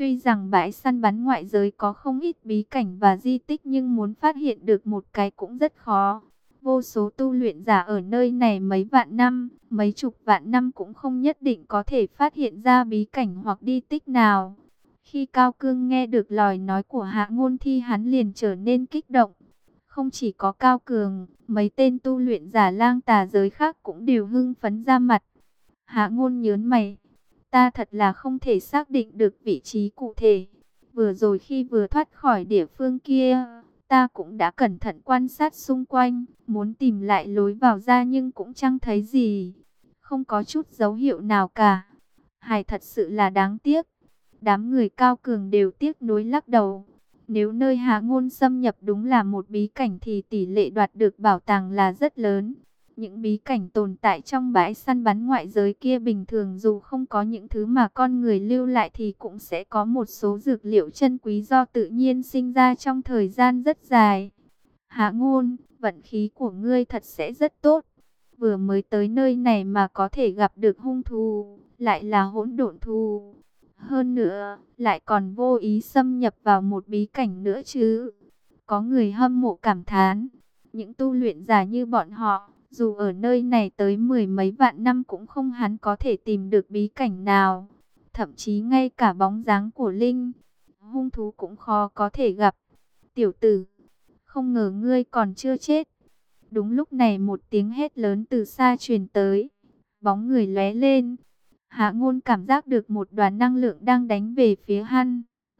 Tuy rằng bãi săn bắn ngoại giới có không ít bí cảnh và di tích nhưng muốn phát hiện được một cái cũng rất khó. Vô số tu luyện giả ở nơi này mấy vạn năm, mấy chục vạn năm cũng không nhất định có thể phát hiện ra bí cảnh hoặc di tích nào. Khi Cao Cương nghe được lời nói của Hạ Ngôn thì hắn liền trở nên kích động. Không chỉ có Cao Cường, mấy tên tu luyện giả lang tà giới khác cũng đều hưng phấn ra mặt. Hạ Ngôn nhớn mày, ta thật là không thể xác định được vị trí cụ thể. Vừa rồi khi vừa thoát khỏi địa phương kia, ta cũng đã cẩn thận quan sát xung quanh, muốn tìm lại lối vào ra nhưng cũng chẳng thấy gì. Không có chút dấu hiệu nào cả. Hài thật sự là đáng tiếc. Đám người Cao Cường đều tiếc nuối lắc đầu. Nếu nơi Hạ Ngôn xâm nhập đúng là một bí cảnh thì tỷ lệ đoạt được bảo tàng là rất lớn. Những bí cảnh tồn tại trong bãi săn bắn ngoại giới kia bình thường dù không có những thứ mà con người lưu lại thì cũng sẽ có một số dược liệu chân quý do tự nhiên sinh ra trong thời gian rất dài. Hạ Ngôn, vận khí của ngươi thật sẽ rất tốt. Vừa mới tới nơi này mà có thể gặp được hung thú, lại là hỗn độn thú. Hơn nữa, lại còn vô ý xâm nhập vào một bí cảnh nữa chứ. Có người hâm mộ cảm thán, những tu luyện giả như bọn họ, dù ở nơi này tới mười mấy vạn năm cũng không hẳn có thể tìm được bí cảnh nào. Thậm chí ngay cả bóng dáng của linh, hung thú cũng khó có thể gặp. Tiểu tử, không ngờ ngươi còn chưa chết. Đúng lúc này một tiếng hét lớn từ xa truyền tới. Bóng người lóe lên. Hạ Ngôn cảm giác được một đoàn năng lượng đang đánh về phía hắn.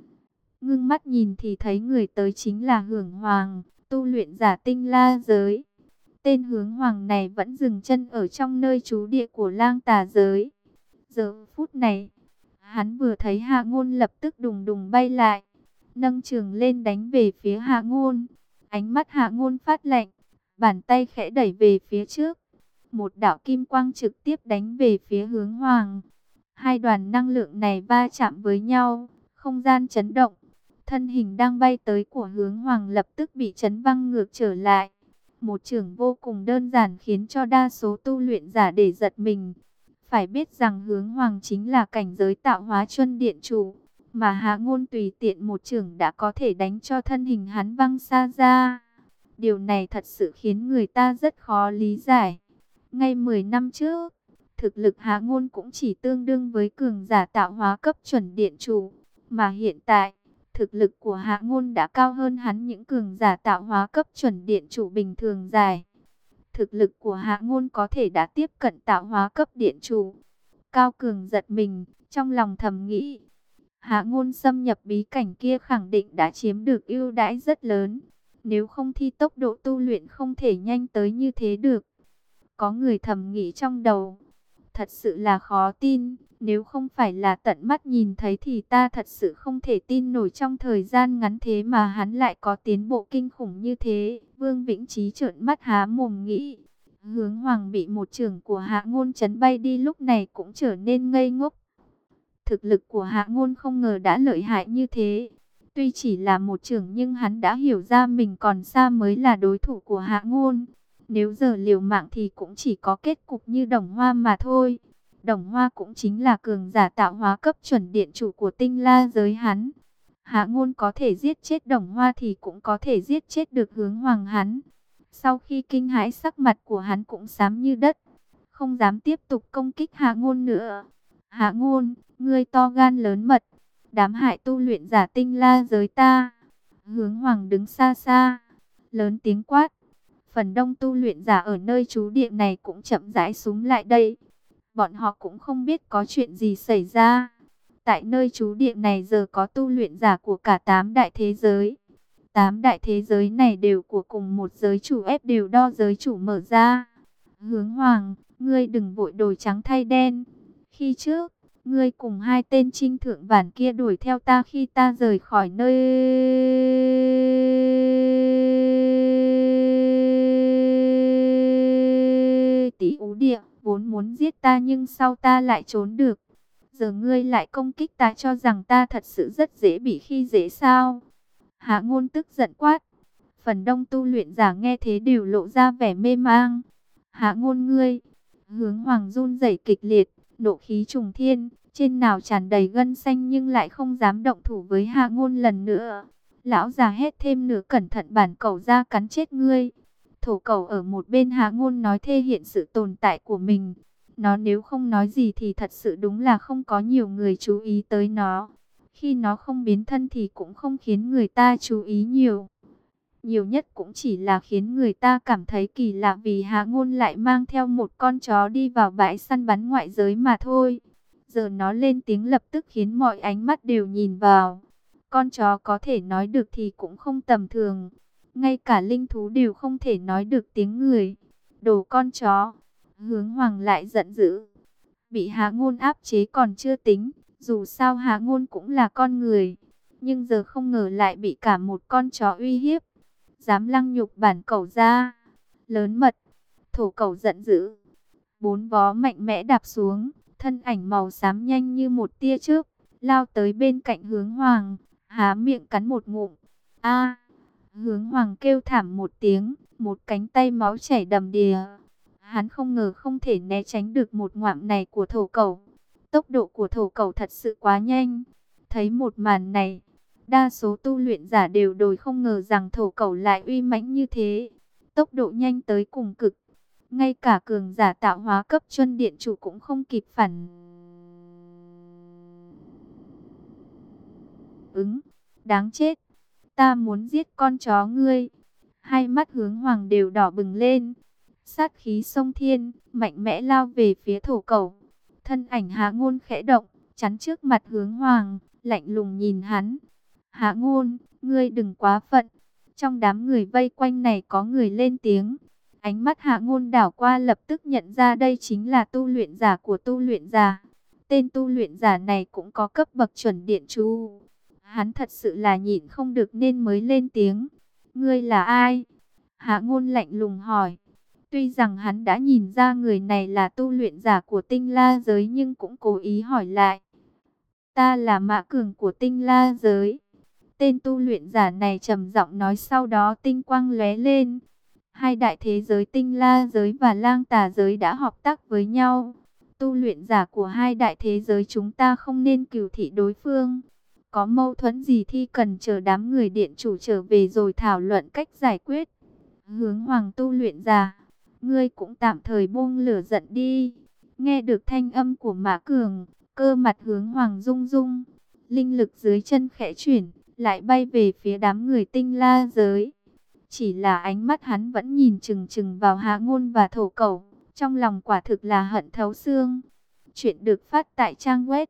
Ngưng mắt nhìn thì thấy người tới chính là Hưởng Hoàng, tu luyện giả Tinh La giới. Tên Hướng Hoàng này vẫn dừng chân ở trong nơi trú địa của lang tà giới. Giờ phút này, hắn vừa thấy Hạ Ngôn lập tức đùng đùng bay lại, nâng trường lên đánh về phía Hạ Ngôn. Ánh mắt Hạ Ngôn phát lạnh, bàn tay khẽ đẩy về phía trước. Một đạo kim quang trực tiếp đánh về phía Hướng Hoàng. Hai đoàn năng lượng này va chạm với nhau, không gian chấn động. Thân hình đang bay tới của Hướng Hoàng lập tức bị chấn văng ngược trở lại. Một chưởng vô cùng đơn giản khiến cho đa số tu luyện giả để giật mình. Phải biết rằng Hướng Hoàng chính là cảnh giới tạo hóa chuân điện chủ, mà Hạ Ngôn tùy tiện một chưởng đã có thể đánh cho thân hình hắn văng xa ra. Điều này thật sự khiến người ta rất khó lý giải. Ngay 10 năm trước, thực lực Hạ Ngôn cũng chỉ tương đương với cường giả tạo hóa cấp chuẩn điện chủ, mà hiện tại, thực lực của Hạ Ngôn đã cao hơn hắn những cường giả tạo hóa cấp chuẩn điện chủ bình thường dài. Thực lực của Hạ Ngôn có thể đã tiếp cận tạo hóa cấp điện chủ. Cao Cường giật mình, trong lòng thầm nghĩ, Hạ Ngôn xâm nhập bí cảnh kia khẳng định đã chiếm được ưu đãi rất lớn. Nếu không thì tốc độ tu luyện không thể nhanh tới như thế được. Có người thầm nghĩ trong đầu, thật sự là khó tin, nếu không phải là tận mắt nhìn thấy thì ta thật sự không thể tin nổi trong thời gian ngắn thế mà hắn lại có tiến bộ kinh khủng như thế. Vương Vĩnh Chí trợn mắt há mồm nghĩ. Hướng Hoàng bị một chưởng của Hạ Ngôn chấn bay đi lúc này cũng trở nên ngây ngốc. Thực lực của Hạ Ngôn không ngờ đã lợi hại như thế. Tuy chỉ là một chưởng nhưng hắn đã hiểu ra mình còn xa mới là đối thủ của Hạ Ngôn. Nếu giờ liều mạng thì cũng chỉ có kết cục như Đồng Hoa mà thôi. Đồng Hoa cũng chính là cường giả tạo hóa cấp chuẩn điện chủ của Tinh La giới hắn. Hạ Ngôn có thể giết chết Đồng Hoa thì cũng có thể giết chết được Hướng Hoàng hắn. Sau khi kinh hãi, sắc mặt của hắn cũng xám như đất, không dám tiếp tục công kích Hạ Ngôn nữa. Hạ Ngôn, ngươi to gan lớn mật, dám hại tu luyện giả Tinh La giới ta. Hướng Hoàng đứng xa xa, lớn tiếng quát. Phần đông tu luyện giả ở nơi trú địa này cũng chậm rãi xúm lại đây. Bọn họ cũng không biết có chuyện gì xảy ra. Tại nơi trú địa này giờ có tu luyện giả của cả 8 đại thế giới. 8 đại thế giới này đều của cùng một giới chủ, ép đều đo giới chủ mở ra. Hướng Hoàng, ngươi đừng vội đổi trắng thay đen. Khi trước, ngươi cùng hai tên trinh thượng vản kia đuổi theo ta khi ta rời khỏi nơi Tỷ Ú Địa, vốn muốn giết ta nhưng sau ta lại trốn được. Giờ ngươi lại công kích ta, cho rằng ta thật sự rất dễ bị khi dễ sao? Hạ Ngôn tức giận quát. Phần đông tu luyện giả nghe thế đều lộ ra vẻ mê mang. Hạ Ngôn ngươi! Hướng Hoàng run rẩy kịch liệt, nộ khí trùng thiên, trên nào tràn đầy gân xanh nhưng lại không dám động thủ với Hạ Ngôn lần nữa. Lão già hét thêm nữa, cẩn thận bản cẩu ra cắn chết ngươi. Thổ cẩu ở một bên Hạ Ngôn nói thể hiện sự tồn tại của mình. Nó nếu không nói gì thì thật sự đúng là không có nhiều người chú ý tới nó. Khi nó không biến thân thì cũng không khiến người ta chú ý nhiều. Nhiều nhất cũng chỉ là khiến người ta cảm thấy kỳ lạ vì Hạ Ngôn lại mang theo một con chó đi vào bãi săn bắn ngoại giới mà thôi. Giờ nó lên tiếng lập tức khiến mọi ánh mắt đều nhìn vào. Con chó có thể nói được thì cũng không tầm thường. Ngay cả linh thú đều không thể nói được tiếng người. Đồ con chó. Hướng Hoàng lại giận dữ. Bị Hạ Ngôn áp chế còn chưa tính. Dù sao Hạ Ngôn cũng là con người. Nhưng giờ không ngờ lại bị cả một con chó uy hiếp. Dám lăng nhục bản cẩu ra. Lớn mật. Thổ cẩu giận dữ. Bốn vó mạnh mẽ đạp xuống. Thân ảnh màu xám nhanh như một tia chớp. Lao tới bên cạnh Hướng Hoàng. Há miệng cắn một ngụm. A! Hướng Hoàng kêu thảm một tiếng. Một cánh tay máu chảy đầm đìa. Hắn không ngờ không thể né tránh được một ngoạm này của thổ cẩu. Tốc độ của thổ cẩu thật sự quá nhanh. Thấy một màn này, đa số tu luyện giả đều đồi không ngờ rằng thổ cẩu lại uy mãnh như thế. Tốc độ nhanh tới cùng cực. Ngay cả cường giả tạo hóa cấp Chuân Điện Chủ cũng không kịp phản ứng. Đáng chết. Ta muốn giết con chó ngươi. Hai mắt Hướng Hoàng đều đỏ bừng lên. Sát khí xông thiên, mạnh mẽ lao về phía thổ cẩu. Thân ảnh Hạ Ngôn khẽ động, chắn trước mặt Hướng Hoàng, lạnh lùng nhìn hắn. Hạ Ngôn, ngươi đừng quá phận. Trong đám người vây quanh này có người lên tiếng. Ánh mắt Hạ Ngôn đảo qua lập tức nhận ra đây chính là tu luyện giả của tu luyện giả. Tên tu luyện giả này cũng có cấp bậc chuẩn điện chủ. Hắn thật sự là nhịn không được nên mới lên tiếng. Ngươi là ai? Hạ Ngôn lạnh lùng hỏi. Tuy rằng hắn đã nhìn ra người này là tu luyện giả của Tinh La giới nhưng cũng cố ý hỏi lại. Ta là Mã Cường của Tinh La giới. Tên tu luyện giả này trầm giọng nói, sau đó tinh quang lóe lên. Hai đại thế giới Tinh La giới và Lang Tà giới đã hợp tác với nhau. Tu luyện giả của hai đại thế giới chúng ta không nên cừu thị đối phương. Có mâu thuẫn gì thì cần chờ đám người điện chủ trở về rồi thảo luận cách giải quyết. Hướng Hoàng tu luyện giả, ngươi cũng tạm thời buông lửa giận đi. Nghe được thanh âm của Mã Cường, cơ mặt Hướng Hoàng rung rung. Linh lực dưới chân khẽ chuyển, lại bay về phía đám người Tinh La giới. Chỉ là ánh mắt hắn vẫn nhìn chừng chừng vào Hạ Ngôn và thổ cẩu. Trong lòng quả thực là hận thấu xương. Chuyện được phát tại trang web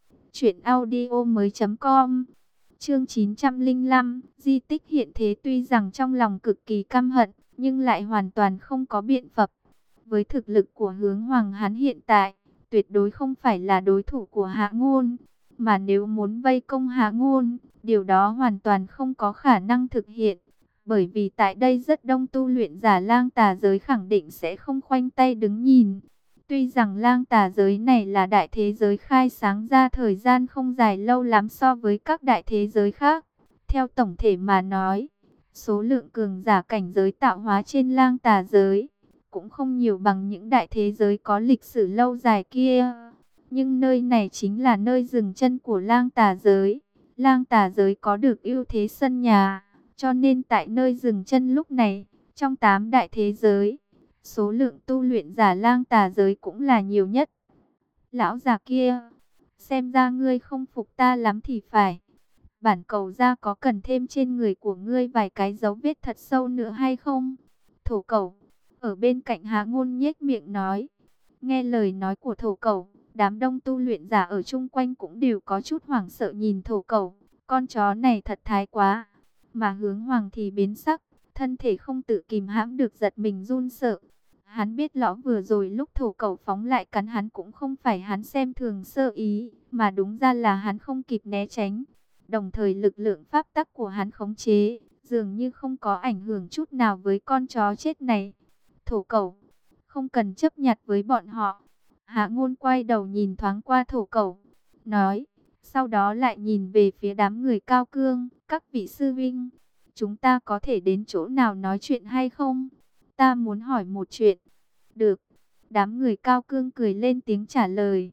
truyệnaudiomoi.com. Chương 905, di tích hiện thế. Tuy rằng trong lòng cực kỳ căm hận, nhưng lại hoàn toàn không có biện pháp. Với thực lực của Hướng Hoàng hắn hiện tại, tuyệt đối không phải là đối thủ của Hạ Ngôn. Mà nếu muốn vây công Hạ Ngôn, điều đó hoàn toàn không có khả năng thực hiện. Bởi vì tại đây rất đông tu luyện giả Lang Tà giới khẳng định sẽ không khoanh tay đứng nhìn. Tuy rằng Lang Tà giới này là đại thế giới khai sáng ra thời gian không dài lâu lắm so với các đại thế giới khác. Theo tổng thể mà nói, số lượng cường giả cảnh giới tạo hóa trên Lang Tà giới cũng không nhiều bằng những đại thế giới có lịch sử lâu dài kia. Nhưng nơi này chính là nơi dừng chân của Lang Tà giới. Lang Tà giới có được ưu thế sân nhà, cho nên tại nơi dừng chân lúc này, trong 8 đại thế giới, số lượng tu luyện giả Lang Tà giới cũng là nhiều nhất. Lão già kia, xem ra ngươi không phục ta lắm thì phải. Bản cầu ra có cần thêm trên người của ngươi vài cái dấu vết thật sâu nữa hay không? Thổ cẩu, ở bên cạnh Hạ Ngôn nhếch miệng nói. Nghe lời nói của thổ cẩu, đám đông tu luyện giả ở chung quanh cũng đều có chút hoảng sợ nhìn thổ cẩu. Con chó này thật thái quá. Mà Hướng Hoàng thì biến sắc, thân thể không tự kìm hãm được giật mình run sợ. Hắn biết rõ vừa rồi lúc thổ cẩu phóng lại cắn hắn cũng không phải hắn xem thường sơ ý, mà đúng ra là hắn không kịp né tránh. Đồng thời lực lượng pháp tắc của hắn khống chế, dường như không có ảnh hưởng chút nào với con chó chết này. Thổ cẩu, không cần chấp nhặt với bọn họ. Hạ Ngôn quay đầu nhìn thoáng qua thổ cẩu, nói, sau đó lại nhìn về phía đám người cao cương, các vị sư vinh, chúng ta có thể đến chỗ nào nói chuyện hay không? Ta muốn hỏi một chuyện. Được. Đám người cao cương cười lên tiếng trả lời.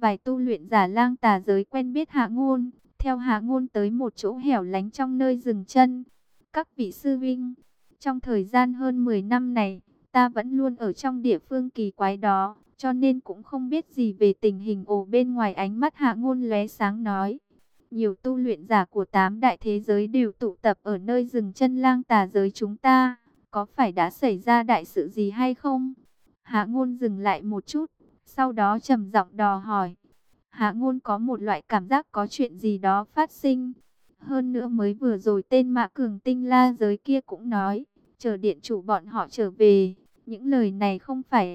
Vài tu luyện giả lang tà giới quen biết Hạ Ngôn, theo Hạ Ngôn tới một chỗ hẻo lánh trong nơi dừng chân. Các vị sư vinh, trong thời gian hơn 10 năm này, ta vẫn luôn ở trong địa phương kỳ quái đó, cho nên cũng không biết gì về tình hình ổ bên ngoài. Ánh mắt Hạ Ngôn lóe sáng nói. Nhiều tu luyện giả của 8 đại thế giới đều tụ tập ở nơi dừng chân lang tà giới chúng ta. Có phải đã xảy ra đại sự gì hay không? Hạ Ngôn dừng lại một chút, sau đó trầm giọng dò hỏi. Hạ Ngôn có một loại cảm giác có chuyện gì đó phát sinh. Hơn nữa mới vừa rồi tên Mã Cường Tinh La giới kia cũng nói, chờ điện chủ bọn họ trở về. Những lời này không phải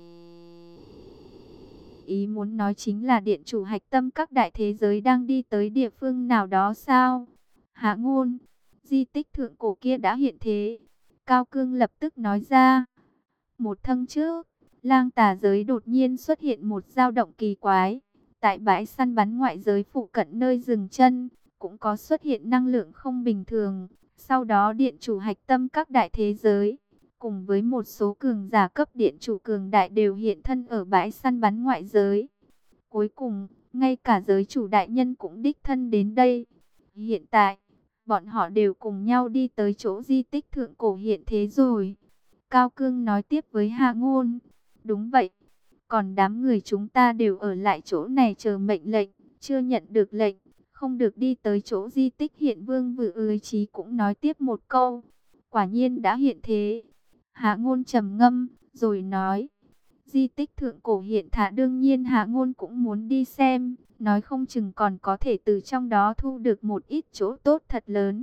ý muốn nói chính là điện chủ hạch tâm các đại thế giới đang đi tới địa phương nào đó sao? Hạ Ngôn, di tích thượng cổ kia đã hiện thế. Cao Cương lập tức nói ra. Một tháng trước, lang tà giới đột nhiên xuất hiện một dao động kỳ quái. Tại bãi săn bắn ngoại giới phụ cận nơi dừng chân, cũng có xuất hiện năng lượng không bình thường. Sau đó điện chủ hạch tâm các đại thế giới, cùng với một số cường giả cấp điện chủ cường đại đều hiện thân ở bãi săn bắn ngoại giới. Cuối cùng, ngay cả giới chủ đại nhân cũng đích thân đến đây. Hiện tại, bọn họ đều cùng nhau đi tới chỗ di tích thượng cổ hiện thế rồi. Cao Cương nói tiếp với Hạ Ngôn. Đúng vậy, còn đám người chúng ta đều ở lại chỗ này chờ mệnh lệnh, chưa nhận được lệnh, không được đi tới chỗ di tích hiện. Vương Vự Trí cũng nói tiếp một câu. Quả nhiên đã hiện thế. Hạ Ngôn trầm ngâm, rồi nói. Di tích thượng cổ hiện thả đương nhiên Hạ Ngôn cũng muốn đi xem, nói không chừng còn có thể từ trong đó thu được một ít chỗ tốt thật lớn.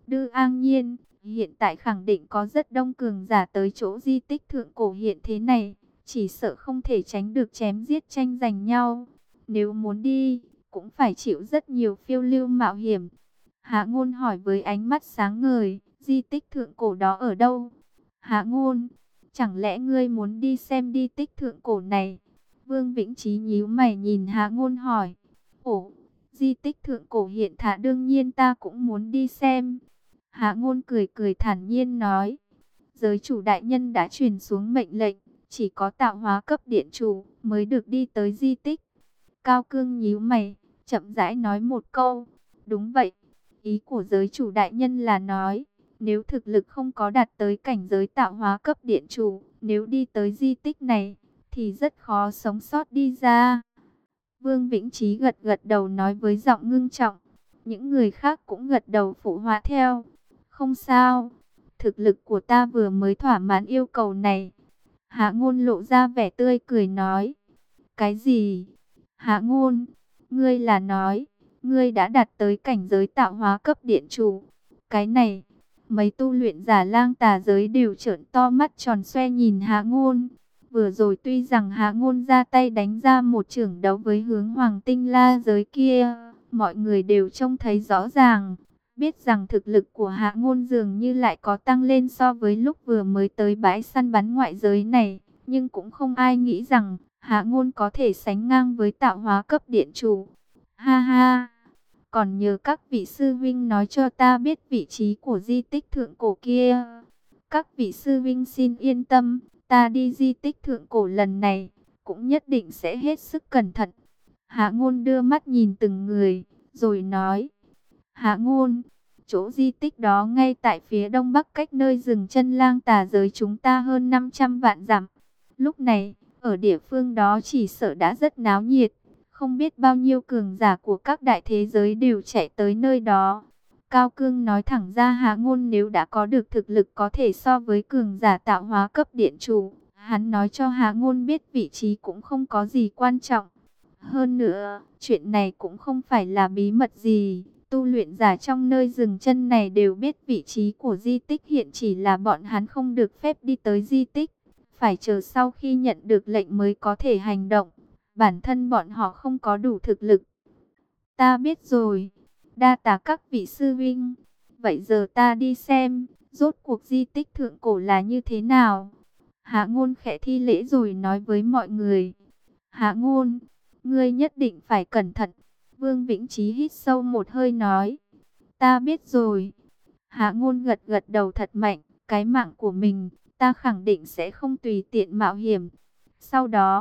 An nhiên, hiện tại khẳng định có rất đông cường giả tới chỗ di tích thượng cổ hiện thế này, chỉ sợ không thể tránh được chém giết tranh giành nhau. Nếu muốn đi, cũng phải chịu rất nhiều phiêu lưu mạo hiểm. Hạ Ngôn hỏi với ánh mắt sáng ngời, di tích thượng cổ đó ở đâu? Hạ Ngôn, chẳng lẽ ngươi muốn đi xem di tích thượng cổ này? Vương Vĩnh Chí nhíu mày nhìn Hạ Ngôn hỏi. Ồ, di tích thượng cổ hiện thả đương nhiên ta cũng muốn đi xem. Hạ Ngôn cười cười thản nhiên nói. Giới chủ đại nhân đã truyền xuống mệnh lệnh, chỉ có tạo hóa cấp điện chủ mới được đi tới di tích. Cao Cương nhíu mày, chậm rãi nói một câu. Đúng vậy, ý của giới chủ đại nhân là nói, nếu thực lực không có đạt tới cảnh giới tạo hóa cấp điện chủ, nếu đi tới di tích này, thì rất khó sống sót đi ra. Vương Vĩnh Chí gật gật đầu nói với giọng ngưng trọng. Những người khác cũng gật đầu phụ họa theo. Không sao, thực lực của ta vừa mới thỏa mãn yêu cầu này. Hạ Ngôn lộ ra vẻ tươi cười nói. Cái gì? Hạ Ngôn, ngươi là nói, ngươi đã đạt tới cảnh giới tạo hóa cấp điện chủ. Cái này, mấy tu luyện giả lang tà giới đều trợn to mắt tròn xoe nhìn Hạ Ngôn. Vừa rồi tuy rằng Hạ Ngôn ra tay đánh ra một chưởng đấu với hướng Hoàng Tinh La giới kia, mọi người đều trông thấy rõ ràng, biết rằng thực lực của Hạ Ngôn dường như lại có tăng lên so với lúc vừa mới tới bãi săn bắn ngoại giới này, nhưng cũng không ai nghĩ rằng Hạ Ngôn có thể sánh ngang với tạo hóa cấp điện chủ. Ha ha, còn nhờ các vị sư vinh nói cho ta biết vị trí của di tích thượng cổ kia. Các vị sư vinh xin yên tâm, ta đi di tích thượng cổ lần này, cũng nhất định sẽ hết sức cẩn thận. Hạ Ngôn đưa mắt nhìn từng người, rồi nói. Hạ Ngôn, chỗ di tích đó ngay tại phía đông bắc cách nơi dừng chân lang tà giới chúng ta hơn 500 vạn dặm. Lúc này, ở địa phương đó chỉ sợ đã rất náo nhiệt. Không biết bao nhiêu cường giả của các đại thế giới đều chạy tới nơi đó. Cao Cương nói thẳng ra Hạ Ngôn nếu đã có được thực lực có thể so với cường giả tạo hóa cấp điện chủ, hắn nói cho Hạ Ngôn biết vị trí cũng không có gì quan trọng. Hơn nữa, chuyện này cũng không phải là bí mật gì. Tu luyện giả trong nơi dừng chân này đều biết vị trí của di tích, hiện chỉ là bọn hắn không được phép đi tới di tích. Phải chờ sau khi nhận được lệnh mới có thể hành động. Bản thân bọn họ không có đủ thực lực. Ta biết rồi. Đa tạ các vị sư vinh. Vậy giờ ta đi xem, rốt cuộc di tích thượng cổ là như thế nào. Hạ Ngôn khẽ thi lễ rồi nói với mọi người. Hạ Ngôn, ngươi nhất định phải cẩn thận. Vương Vĩnh Chí hít sâu một hơi nói. Ta biết rồi. Hạ Ngôn gật gật đầu thật mạnh. Cái mạng của mình, ta khẳng định sẽ không tùy tiện mạo hiểm. Sau đó,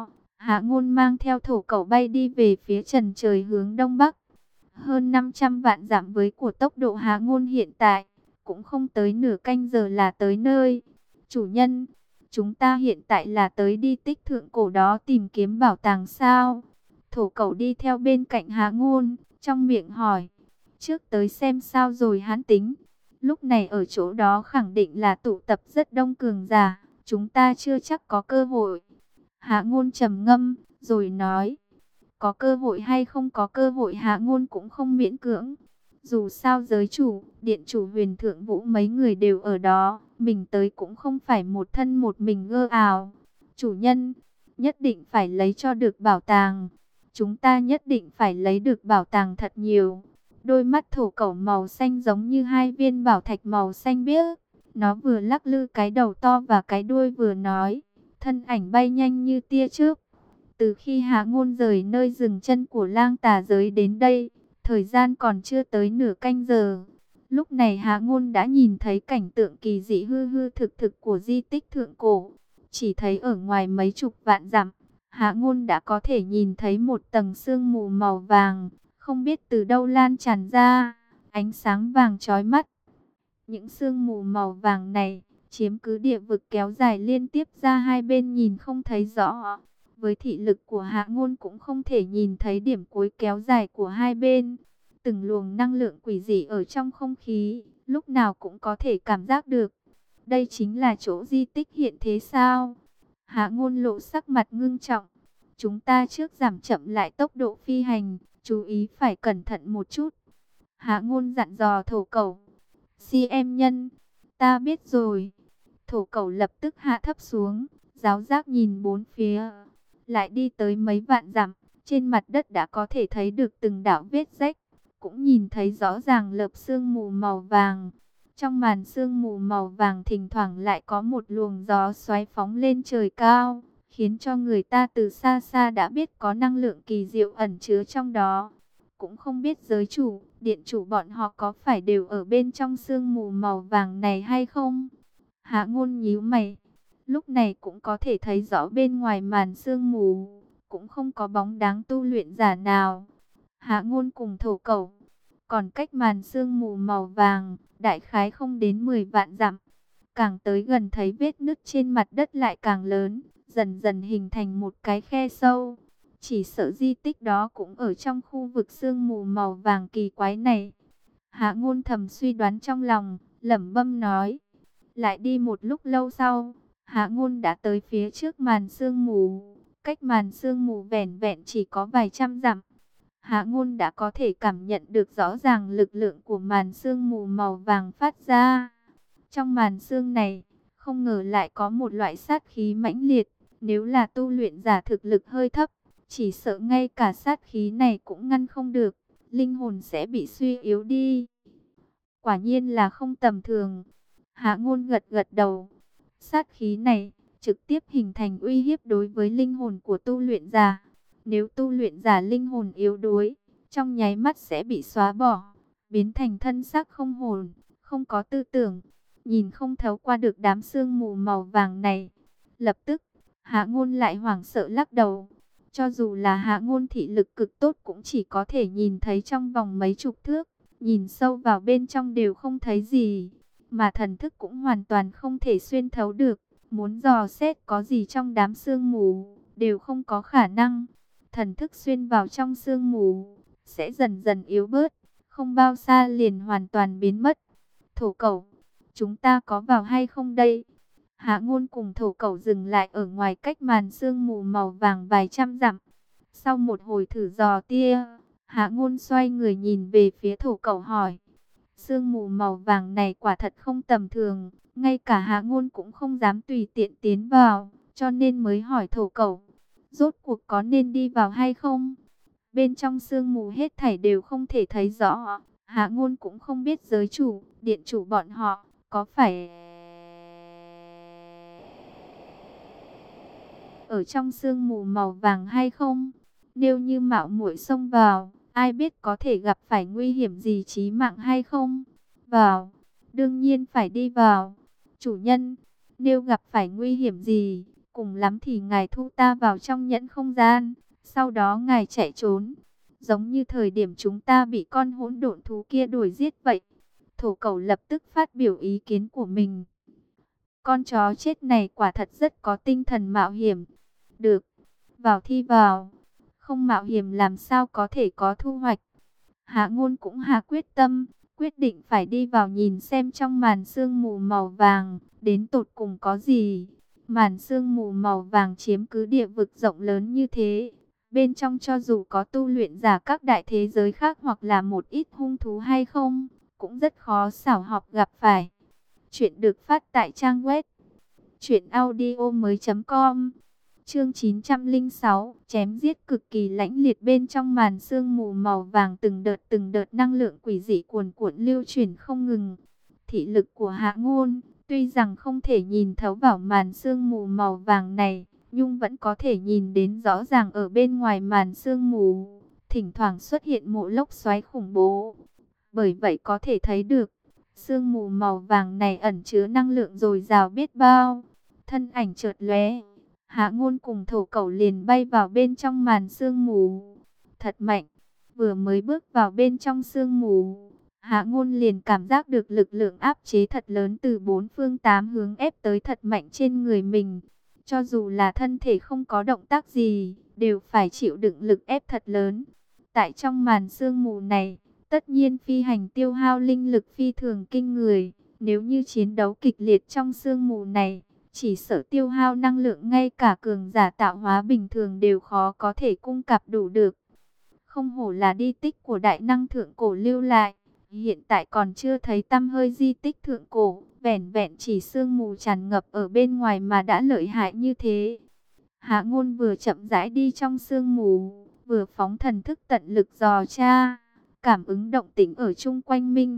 Hạ Ngôn mang theo thổ cẩu bay đi về phía trần trời hướng đông bắc. Hơn 500 vạn dặm với của tốc độ Hạ Ngôn hiện tại, cũng không tới nửa canh giờ là tới nơi. Chủ nhân, chúng ta hiện tại là tới đi tích thượng cổ đó tìm kiếm bảo tàng sao? Thổ cẩu đi theo bên cạnh Hạ Ngôn, trong miệng hỏi. Trước tới xem sao rồi hắn tính. Lúc này ở chỗ đó khẳng định là tụ tập rất đông cường giả, chúng ta chưa chắc có cơ hội. Hạ Ngôn trầm ngâm, rồi nói. Có cơ hội hay không có cơ hội Hạ Ngôn cũng không miễn cưỡng. Dù sao giới chủ, điện chủ Huyền Thượng Vũ mấy người đều ở đó, mình tới cũng không phải một thân một mình ngơ ào. Chủ nhân, nhất định phải lấy cho được bảo tàng. Chúng ta nhất định phải lấy được bảo tàng thật nhiều. Đôi mắt thổ cẩu màu xanh giống như hai viên bảo thạch màu xanh biếc. Nó vừa lắc lư cái đầu to và cái đuôi vừa nói. Thân ảnh bay nhanh như tia chớp. Từ khi Hạ Ngôn rời nơi dừng chân của lang tà giới đến đây, thời gian còn chưa tới nửa canh giờ. Lúc này Hạ Ngôn đã nhìn thấy cảnh tượng kỳ dị hư hư thực thực của di tích thượng cổ. Chỉ thấy ở ngoài mấy chục vạn dặm, Hạ Ngôn đã có thể nhìn thấy một tầng sương mù màu vàng, không biết từ đâu lan tràn ra, ánh sáng vàng chói mắt. Những sương mù màu vàng này chiếm cứ địa vực kéo dài liên tiếp ra hai bên nhìn không thấy rõ. Với thị lực của Hạ Ngôn cũng không thể nhìn thấy điểm cuối kéo dài của hai bên. Từng luồng năng lượng quỷ dị ở trong không khí, lúc nào cũng có thể cảm giác được. Đây chính là chỗ di tích hiện thế sao? Hạ Ngôn lộ sắc mặt ngưng trọng. Chúng ta trước giảm chậm lại tốc độ phi hành, chú ý phải cẩn thận một chút. Hạ Ngôn dặn dò thổ cẩu. Si em nhân, ta biết rồi. Thổ cẩu lập tức hạ thấp xuống, giáo giác nhìn bốn phía. Lại đi tới mấy vạn dặm, trên mặt đất đã có thể thấy được từng đạo vết rách, cũng nhìn thấy rõ ràng lớp sương mù màu vàng. Trong màn sương mù màu vàng thỉnh thoảng lại có một luồng gió xoáy phóng lên trời cao, khiến cho người ta từ xa xa đã biết có năng lượng kỳ diệu ẩn chứa trong đó. Cũng không biết giới chủ, điện chủ bọn họ có phải đều ở bên trong sương mù màu vàng này hay không? Hạ Ngôn nhíu mày. Lúc này cũng có thể thấy rõ bên ngoài màn sương mù, cũng không có bóng dáng tu luyện giả nào. Hạ Ngôn cùng thổ cẩu, còn cách màn sương mù màu vàng, đại khái không đến 10 vạn dặm. Càng tới gần thấy vết nứt trên mặt đất lại càng lớn, dần dần hình thành một cái khe sâu. Chỉ sợ di tích đó cũng ở trong khu vực sương mù màu vàng kỳ quái này. Hạ Ngôn thầm suy đoán trong lòng, lẩm bẩm nói. Lại đi một lúc lâu sau, Hạ Ngôn đã tới phía trước màn sương mù. Cách màn sương mù vẻn vẹn chỉ có vài trăm dặm. Hạ Ngôn đã có thể cảm nhận được rõ ràng lực lượng của màn sương mù màu vàng phát ra. Trong màn sương này, không ngờ lại có một loại sát khí mãnh liệt. Nếu là tu luyện giả thực lực hơi thấp, chỉ sợ ngay cả sát khí này cũng ngăn không được. Linh hồn sẽ bị suy yếu đi. Quả nhiên là không tầm thường. Hạ Ngôn gật gật đầu. Sát khí này trực tiếp hình thành uy hiếp đối với linh hồn của tu luyện giả. Nếu tu luyện giả linh hồn yếu đuối, trong nháy mắt sẽ bị xóa bỏ, biến thành thân xác không hồn, không có tư tưởng, nhìn không thấu qua được đám sương mù màu vàng này. Lập tức, Hạ Ngôn lại hoảng sợ lắc đầu. Cho dù là Hạ Ngôn thị lực cực tốt cũng chỉ có thể nhìn thấy trong vòng mấy chục thước, nhìn sâu vào bên trong đều không thấy gì, mà thần thức cũng hoàn toàn không thể xuyên thấu được. Muốn dò xét có gì trong đám sương mù, đều không có khả năng. Thần thức xuyên vào trong sương mù, sẽ dần dần yếu bớt, không bao xa liền hoàn toàn biến mất. Thổ cẩu, chúng ta có vào hay không đây? Hạ Ngôn cùng thổ cẩu dừng lại ở ngoài cách màn sương mù màu vàng vài trăm dặm. Sau một hồi thử dò tia, Hạ Ngôn xoay người nhìn về phía thổ cẩu hỏi. Sương mù màu vàng này quả thật không tầm thường, ngay cả Hạ Ngôn cũng không dám tùy tiện tiến vào, cho nên mới hỏi thổ cẩu. Rốt cuộc có nên đi vào hay không? Bên trong sương mù hết thảy đều không thể thấy rõ. Hạ Ngôn cũng không biết giới chủ, điện chủ bọn họ có phải ở trong sương mù màu vàng hay không. Nếu như mạo muội xông vào, ai biết có thể gặp phải nguy hiểm gì chí mạng hay không. Vào, đương nhiên phải đi vào. Chủ nhân, nếu gặp phải nguy hiểm gì, Cùng lắm thì ngài thu ta vào trong nhẫn không gian, sau đó ngài chạy trốn. Giống như thời điểm chúng ta bị con hỗn độn thú kia đuổi giết vậy. Thổ Cẩu lập tức phát biểu ý kiến của mình. Con chó chết này quả thật rất có tinh thần mạo hiểm. Được, vào thi vào. Không mạo hiểm làm sao có thể có thu hoạch. Hạ Ngôn cũng hạ quyết tâm, quyết định phải đi vào nhìn xem trong màn sương mù màu vàng, đến tột cùng có gì. Màn sương mù màu vàng chiếm cứ địa vực rộng lớn như thế. Bên trong cho dù có tu luyện giả các đại thế giới khác hoặc là một ít hung thú hay không, cũng rất khó xảo hợp gặp phải. Chuyện được phát tại trang web truyệnaudiomoi.com. Chương 906, chém giết cực kỳ lãnh liệt. Bên trong màn sương mù màu vàng, từng đợt năng lượng quỷ dị cuồn cuộn lưu chuyển không ngừng. Thị lực của Hạ Ngôn, tuy rằng không thể nhìn thấu vào màn sương mù màu vàng này, nhưng vẫn có thể nhìn đến rõ ràng ở bên ngoài màn sương mù, thỉnh thoảng xuất hiện một lốc xoáy khủng bố. Bởi vậy có thể thấy được, sương mù màu vàng này ẩn chứa năng lượng dồi dào biết bao. Thân ảnh chợt lóe, Hạ Ngôn cùng Thổ Cẩu liền bay vào bên trong màn sương mù. Thật mạnh, vừa mới bước vào bên trong sương mù, Hạ Ngôn liền cảm giác được lực lượng áp chế thật lớn từ bốn phương tám hướng ép tới thật mạnh trên người mình. Cho dù là thân thể không có động tác gì, đều phải chịu đựng lực ép thật lớn. Tại trong màn sương mù này, tất nhiên phi hành tiêu hao linh lực phi thường kinh người. Nếu như chiến đấu kịch liệt trong sương mù này, chỉ sợ tiêu hao năng lượng ngay cả cường giả tạo hóa bình thường đều khó có thể cung cấp đủ được. Không hổ là di tích của đại năng thượng cổ lưu lại. Hiện tại còn chưa thấy tăm hơi di tích thượng cổ, vẻn vẹn chỉ sương mù tràn ngập ở bên ngoài mà đã lợi hại như thế. Hạ Ngôn vừa chậm rãi đi trong sương mù, vừa phóng thần thức tận lực dò tra, cảm ứng động tĩnh ở chung quanh mình.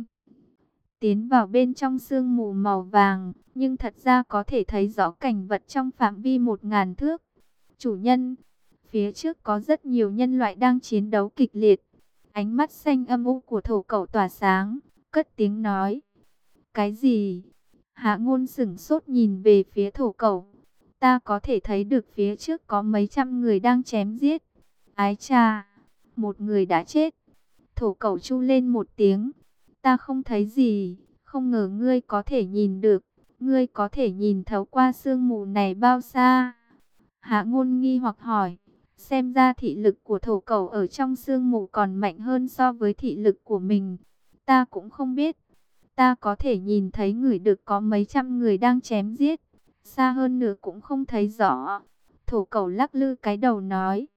Tiến vào bên trong sương mù màu vàng, nhưng thật ra có thể thấy rõ cảnh vật trong phạm vi 1000 thước. Chủ nhân, phía trước có rất nhiều nhân loại đang chiến đấu kịch liệt. Ánh mắt xanh âm u của Thổ Cẩu tỏa sáng, cất tiếng nói. Cái gì? Hạ Ngôn sửng sốt nhìn về phía Thổ Cẩu. Ta có thể thấy được phía trước có mấy trăm người đang chém giết. Ái chà, một người đã chết. Thổ Cẩu chu lên một tiếng. Ta không thấy gì, không ngờ ngươi có thể nhìn được. Ngươi có thể nhìn thấu qua sương mù này bao xa? Hạ Ngôn nghi hoặc hỏi. Xem ra thị lực của Thổ Cẩu ở trong sương mù còn mạnh hơn so với thị lực của mình. Ta cũng không biết. Ta có thể nhìn thấy người được có mấy trăm người đang chém giết. Xa hơn nữa cũng không thấy rõ. Thổ Cẩu lắc lư cái đầu nói.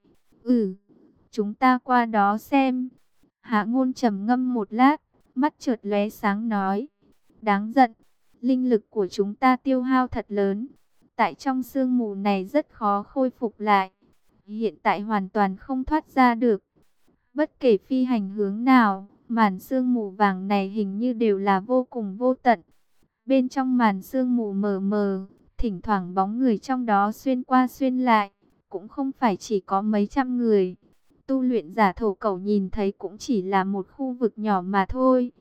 Chúng ta qua đó xem. Hạ Ngôn trầm ngâm một lát, mắt chợt lóe sáng nói. Đáng giận, linh lực của chúng ta tiêu hao thật lớn. Tại trong sương mù này rất khó khôi phục lại. Hiện tại hoàn toàn không thoát ra được. Bất kể phi hành hướng nào, màn sương mù vàng này hình như đều là vô cùng vô tận. Bên trong màn sương mù mờ mờ, thỉnh thoảng bóng người trong đó xuyên qua xuyên lại, cũng không phải chỉ có mấy trăm người. Tu luyện giả Thổ Cẩu nhìn thấy cũng chỉ là một khu vực nhỏ mà thôi.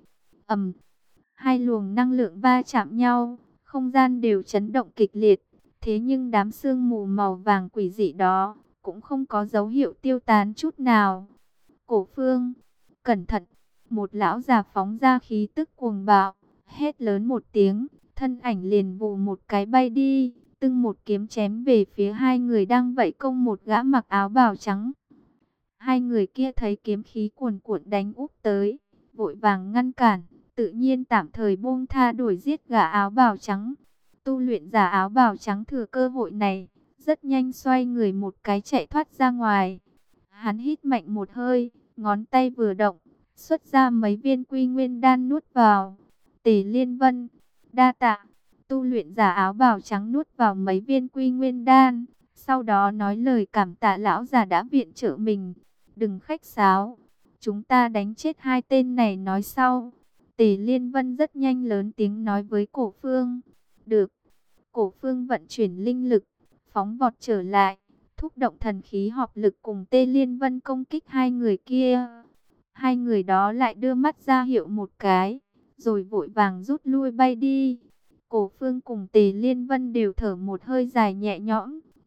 Hai luồng năng lượng va chạm nhau, không gian đều chấn động kịch liệt. Thế nhưng đám sương mù màu vàng quỷ dị đó cũng không có dấu hiệu tiêu tán chút nào. Cổ Phương, cẩn thận! Một lão già phóng ra khí tức cuồng bạo, hét lớn một tiếng, thân ảnh liền vù một cái bay đi, tưng một kiếm chém về phía hai người đang vây công một gã mặc áo bào trắng. Hai người kia thấy kiếm khí cuồn cuộn đánh úp tới, vội vàng ngăn cản, tự nhiên tạm thời buông tha đuổi giết gã áo bào trắng. Tu luyện giả áo bào trắng thừa cơ hội này, rất nhanh xoay người một cái chạy thoát ra ngoài. Hắn hít mạnh một hơi, ngón tay vừa động, xuất ra mấy viên quy nguyên đan nuốt vào. Tề Liên Vân, đa tạ. Tu luyện giả áo bào trắng nuốt vào mấy viên quy nguyên đan, sau đó nói lời cảm tạ lão già đã viện trợ mình. Đừng khách sáo, chúng ta đánh chết hai tên này nói sau. Tề Liên Vân rất nhanh lớn tiếng nói với Cổ Phương. Được. Cổ Phương vận chuyển linh lực, phóng vọt trở lại, thúc động thần khí họp lực cùng Tề Liên Vân công kích hai người kia. Hai người đó lại đưa mắt ra hiệu một cái, rồi vội vàng rút lui bay đi. Cổ Phương cùng Tề Liên Vân đều thở một hơi dài nhẹ nhõm,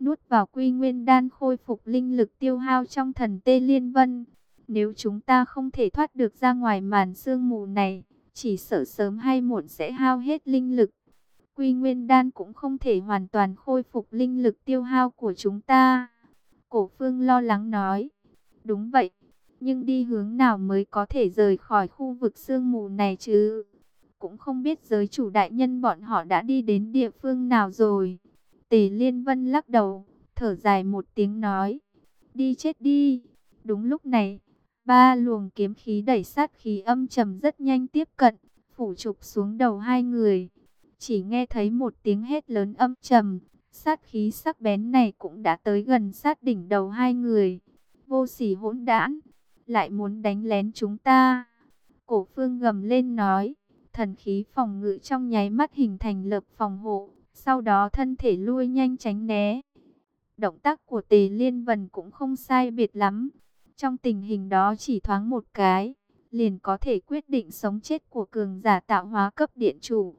nuốt vào Quy Nguyên Đan khôi phục linh lực tiêu hao trong thần tê liên vân. Nếu chúng ta không thể thoát được ra ngoài màn sương mù này, chỉ sợ sớm hay muộn sẽ hao hết linh lực. Quy Nguyên Đan cũng không thể hoàn toàn khôi phục linh lực tiêu hao của chúng ta. Cổ Phương lo lắng nói. Đúng vậy, nhưng đi hướng nào mới có thể rời khỏi khu vực sương mù này chứ? Cũng không biết giới chủ đại nhân bọn họ đã đi đến địa phương nào rồi. Tề Liên Vân lắc đầu, thở dài một tiếng nói. Đi chết đi. Đúng lúc này, ba luồng kiếm khí đẩy sát khí âm trầm rất nhanh tiếp cận, phủ chụp xuống đầu hai người. Chỉ nghe thấy một tiếng hét lớn âm trầm, sát khí sắc bén này cũng đã tới gần sát đỉnh đầu hai người. Vô sỉ hỗn đản, lại muốn đánh lén chúng ta. Cổ Phương gầm lên nói, thần khí phòng ngự trong nháy mắt hình thành lớp phòng hộ, sau đó thân thể lui nhanh tránh né. Động tác của Tề Liên Vân cũng không sai biệt lắm. Trong tình hình đó chỉ thoáng một cái, liền có thể quyết định sống chết của cường giả tạo hóa cấp điện chủ.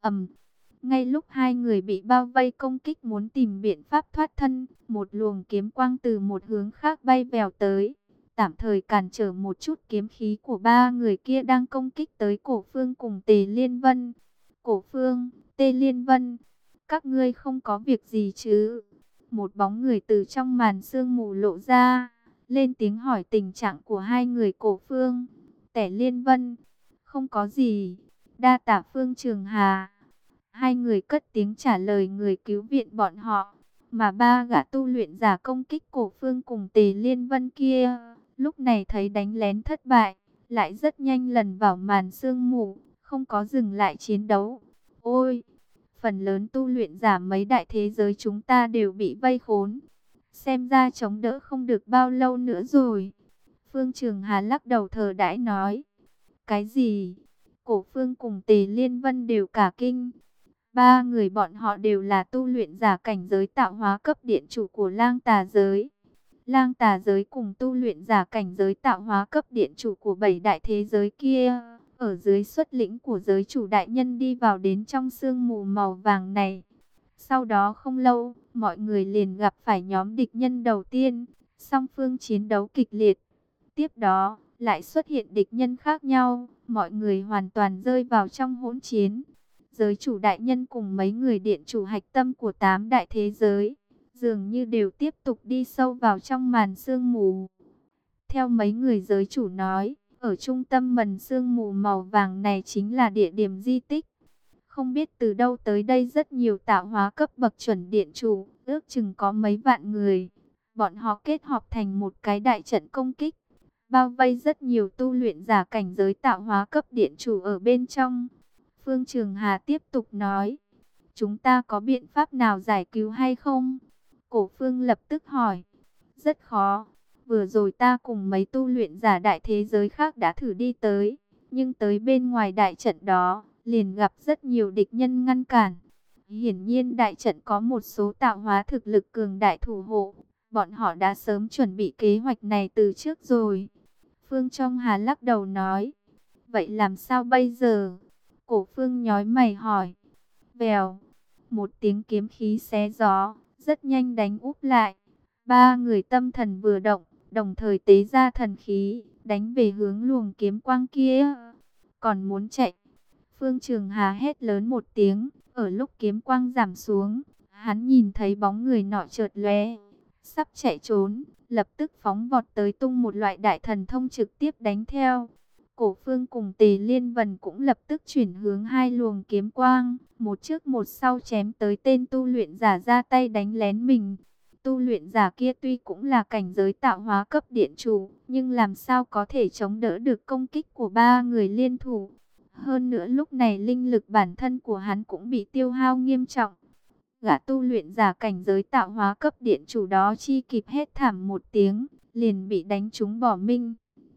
Ngay lúc hai người bị bao vây công kích muốn tìm biện pháp thoát thân, một luồng kiếm quang từ một hướng khác bay vèo tới, tạm thời cản trở một chút kiếm khí của ba người kia đang công kích tới Cổ Phương cùng Tề Liên Vân. Cổ Phương, Tề Liên Vân, các ngươi không có việc gì chứ? Một bóng người từ trong màn sương mù lộ ra, lên tiếng hỏi tình trạng của hai người. Cổ Phương, Tề Liên Vân, không có gì, đa tạ Phương Trường Hà. Hai người cất tiếng trả lời người cứu viện bọn họ. Mà ba gã tu luyện giả công kích Cổ Phương cùng Tề Liên Vân kia, lúc này thấy đánh lén thất bại, lại rất nhanh lần vào màn sương mù, không có dừng lại chiến đấu. Ôi, phần lớn tu luyện giả mấy đại thế giới chúng ta đều bị vây khốn. Xem ra chống đỡ không được bao lâu nữa rồi. Phương Trường Hà lắc đầu thở đãi nói. Cái gì? Cổ Phương cùng Tề Liên Vân đều cả kinh. Ba người bọn họ đều là tu luyện giả cảnh giới tạo hóa cấp điện chủ của Lang Tà giới. Lang Tà giới cùng tu luyện giả cảnh giới tạo hóa cấp điện chủ của 7 đại thế giới kia, ở dưới xuất lĩnh của giới chủ đại nhân đi vào đến trong sương mù màu vàng này. Sau đó không lâu, mọi người liền gặp phải nhóm địch nhân đầu tiên, song phương chiến đấu kịch liệt. Tiếp đó, lại xuất hiện địch nhân khác nhau, mọi người hoàn toàn rơi vào trong hỗn chiến. Giới chủ đại nhân cùng mấy người điện chủ hạch tâm của 8 đại thế giới, dường như đều tiếp tục đi sâu vào trong màn sương mù. Theo mấy người giới chủ nói, ở trung tâm màn sương mù màu vàng này chính là địa điểm di tích. Không biết từ đâu tới đây rất nhiều tạo hóa cấp bậc chuẩn điện chủ, ước chừng có mấy vạn người. Bọn họ kết hợp thành một cái đại trận công kích, bao vây rất nhiều tu luyện giả cảnh giới tạo hóa cấp điện chủ ở bên trong. Phương Trường Hà tiếp tục nói, chúng ta có biện pháp nào giải cứu hay không? Cổ Phương lập tức hỏi, rất khó. Vừa rồi ta cùng mấy tu luyện giả đại thế giới khác đã thử đi tới, nhưng tới bên ngoài đại trận đó, liền gặp rất nhiều địch nhân ngăn cản. Hiển nhiên đại trận có một số tạo hóa thực lực cường đại thủ hộ, bọn họ đã sớm chuẩn bị kế hoạch này từ trước rồi. Phương Trong Hà lắc đầu nói, vậy làm sao bây giờ? Cổ Phương nhói mày hỏi. Vèo, một tiếng kiếm khí xé gió, rất nhanh đánh úp lại. Ba người tâm thần vừa động, đồng thời tế ra thần khí, đánh về hướng luồng kiếm quang kia. Còn muốn chạy? Phương Trường Hà hét lớn một tiếng, ở lúc kiếm quang giảm xuống, hắn nhìn thấy bóng người nọ chợt lóe, sắp chạy trốn, lập tức phóng vọt tới tung một loại đại thần thông trực tiếp đánh theo. Cổ Phương cùng Tề Liên Vân cũng lập tức chuyển hướng hai luồng kiếm quang, một trước một sau chém tới tên tu luyện giả ra tay đánh lén mình. Tu luyện giả kia tuy cũng là cảnh giới tạo hóa cấp điện chủ, nhưng làm sao có thể chống đỡ được công kích của ba người liên thủ. Hơn nữa lúc này linh lực bản thân của hắn cũng bị tiêu hao nghiêm trọng. Gã tu luyện giả cảnh giới tạo hóa cấp điện chủ đó chi kịp hét thảm một tiếng, liền bị đánh trúng bỏ mình.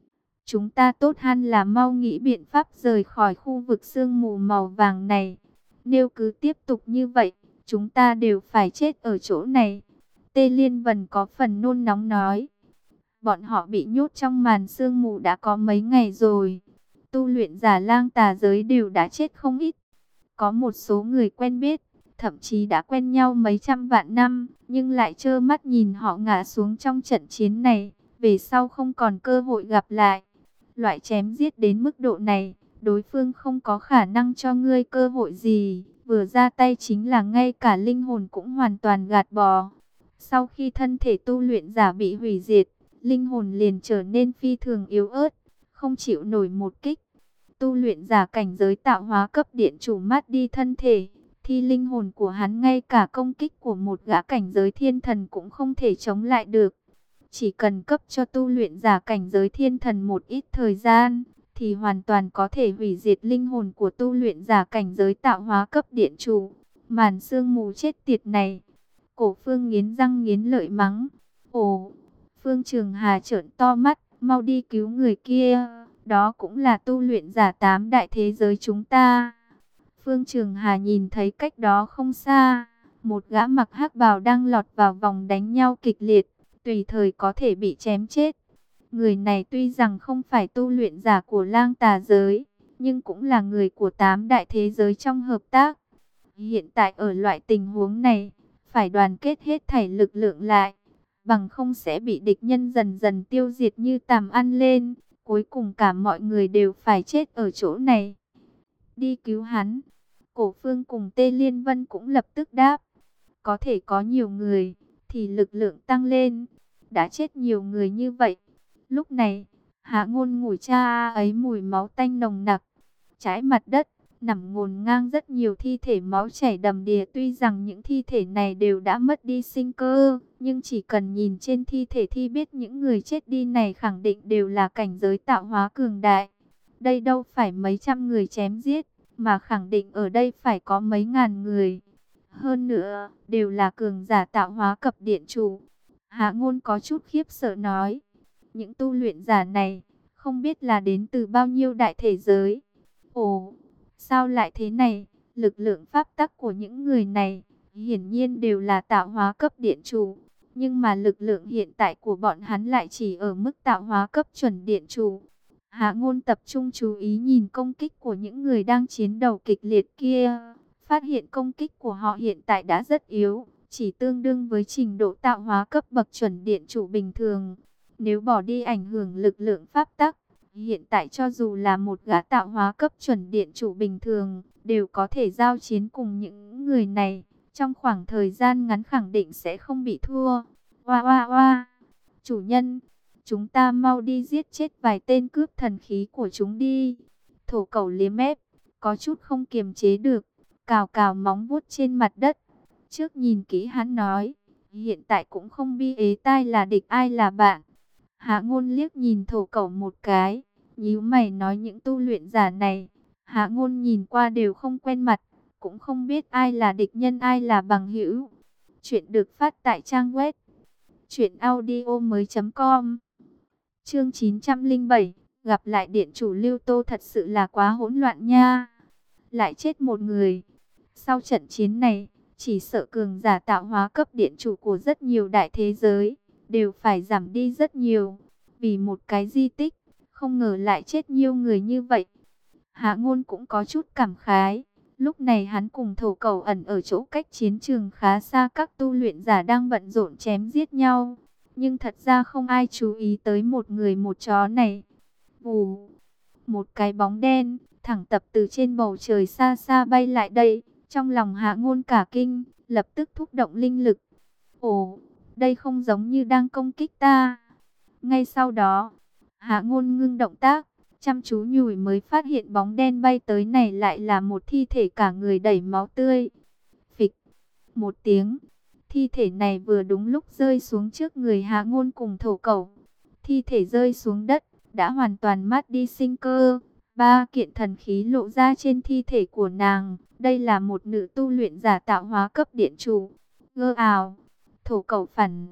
Chúng ta tốt hơn là mau nghĩ biện pháp rời khỏi khu vực sương mù màu vàng này. Nếu cứ tiếp tục như vậy, chúng ta đều phải chết ở chỗ này. Tê Liên Vân có phần nôn nóng nói. Bọn họ bị nhốt trong màn sương mù đã có mấy ngày rồi. Tu luyện giả Lang Tà giới đều đã chết không ít. Có một số người quen biết, thậm chí đã quen nhau mấy trăm vạn năm, nhưng lại trơ mắt nhìn họ ngã xuống trong trận chiến này, về sau không còn cơ hội gặp lại. Loại chém giết đến mức độ này, đối phương không có khả năng cho ngươi cơ hội gì, vừa ra tay chính là ngay cả linh hồn cũng hoàn toàn gạt bỏ. Sau khi thân thể tu luyện giả bị hủy diệt, linh hồn liền trở nên phi thường yếu ớt, không chịu nổi một kích. Tu luyện giả cảnh giới tạo hóa cấp điện chủ mát đi thân thể, thì linh hồn của hắn ngay cả công kích của một gã cảnh giới thiên thần cũng không thể chống lại được. Chỉ cần cấp cho tu luyện giả cảnh giới thiên thần một ít thời gian, thì hoàn toàn có thể hủy diệt linh hồn của tu luyện giả cảnh giới tạo hóa cấp điện chủ. Màn sương mù chết tiệt này. Cổ Phương nghiến răng nghiến lợi mắng. Ồ, Phương Trường Hà trợn to mắt, mau đi cứu người kia. Đó cũng là tu luyện giả 8 đại thế giới chúng ta. Phương Trường Hà nhìn thấy cách đó không xa, một gã mặc hắc bào đang lọt vào vòng đánh nhau kịch liệt, tùy thời có thể bị chém chết. Người này tuy rằng không phải tu luyện giả của Lang Tà giới, nhưng cũng là người của 8 đại thế giới trong hợp tác. Hiện tại ở loại tình huống này, phải đoàn kết hết thảy lực lượng lại, bằng không sẽ bị địch nhân dần dần tiêu diệt như tàm ăn lên. Cuối cùng cả mọi người đều phải chết ở chỗ này. Đi cứu hắn. Cổ Phương cùng Tê Liên Vân cũng lập tức đáp. Có thể có nhiều người, thì lực lượng tăng lên. Đã chết nhiều người như vậy. Lúc này, Hạ Ngôn ngủi cha ấy mùi máu tanh nồng nặc. Trái mặt đất, nằm ngổn ngang rất nhiều thi thể máu chảy đầm đìa. Tuy rằng những thi thể này đều đã mất đi sinh cơ, nhưng chỉ cần nhìn trên thi thể thì biết những người chết đi này khẳng định đều là cảnh giới tạo hóa cường đại. Đây đâu phải mấy trăm người chém giết, mà khẳng định ở đây phải có mấy ngàn người. Hơn nữa, đều là cường giả tạo hóa cấp điện chủ. Hạ Ngôn có chút khiếp sợ nói. Những tu luyện giả này, không biết là đến từ bao nhiêu đại thế giới. Ồ, sao lại thế này? Lực lượng pháp tắc của những người này, hiển nhiên đều là tạo hóa cấp điện chủ. Nhưng mà lực lượng hiện tại của bọn hắn lại chỉ ở mức tạo hóa cấp chuẩn điện chủ. Hạ Ngôn tập trung chú ý nhìn công kích của những người đang chiến đấu kịch liệt kia. Phát hiện công kích của họ hiện tại đã rất yếu, chỉ tương đương với trình độ tạo hóa cấp bậc chuẩn điện chủ bình thường. Nếu bỏ đi ảnh hưởng lực lượng pháp tắc, hiện tại cho dù là một gã tạo hóa cấp chuẩn điện chủ bình thường, đều có thể giao chiến cùng những người này. Trong khoảng thời gian ngắn khẳng định sẽ không bị thua. Oa oa oa, chủ nhân, chúng ta mau đi giết chết vài tên cướp thần khí của chúng đi. Thổ Cẩu liếm mép, có chút không kiềm chế được, cào cào móng vuốt trên mặt đất. Trước nhìn kỹ hắn nói, hiện tại cũng không bi ế tai là địch ai là bạn. Hạ Ngôn liếc nhìn Thổ Cẩu một cái, nhíu mày nói những tu luyện giả này, Hạ Ngôn nhìn qua đều không quen mặt, cũng không biết ai là địch nhân ai là bằng hữu. Chuyện được phát tại trang web truyệnaudiomoi.com. Chương 907, gặp lại điện chủ Lưu Tô thật sự là quá hỗn loạn nha. Lại chết một người. Sau trận chiến này, chỉ sợ cường giả tạo hóa cấp điện chủ của rất nhiều đại thế giới đều phải giảm đi rất nhiều. Vì một cái di tích, không ngờ lại chết nhiều người như vậy. Hạ Ngôn cũng có chút cảm khái. Lúc này hắn cùng Thổ Cẩu ẩn ở chỗ cách chiến trường khá xa, các tu luyện giả đang bận rộn chém giết nhau. Nhưng thật ra không ai chú ý tới một người một chó này. Vù, một cái bóng đen thẳng tập từ trên bầu trời xa xa bay lại đây. Trong lòng Hạ Ngôn cả kinh, lập tức thúc động linh lực. Ồ, đây không giống như đang công kích ta. Ngay sau đó, Hạ Ngôn ngưng động tác, chăm chú nhủi mới phát hiện bóng đen bay tới này lại là một thi thể cả người đầy máu tươi. Phịch, một tiếng, thi thể này vừa đúng lúc rơi xuống trước người Hạ Ngôn cùng Thổ Cẩu. Thi thể rơi xuống đất, đã hoàn toàn mất đi sinh cơ. 3 kiện thần khí lộ ra trên thi thể của nàng. Đây là một nữ tu luyện giả tạo hóa cấp điện chủ. Gơ ào, Thổ Cẩu phản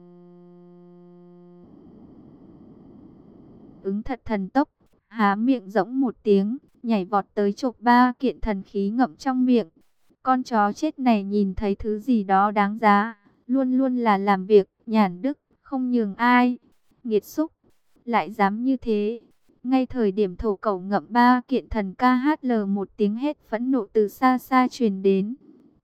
ứng thật thần tốc, há miệng rỗng một tiếng, nhảy vọt tới chộp 3 kiện thần khí ngậm trong miệng. Con chó chết này nhìn thấy thứ gì đó đáng giá, luôn luôn là làm việc nhàn đức, không nhường ai. Nghiệt xúc, lại dám như thế. Ngay thời điểm Thổ Cẩu ngậm 3 kiện thần KHL, một tiếng hét phẫn nộ từ xa xa truyền đến.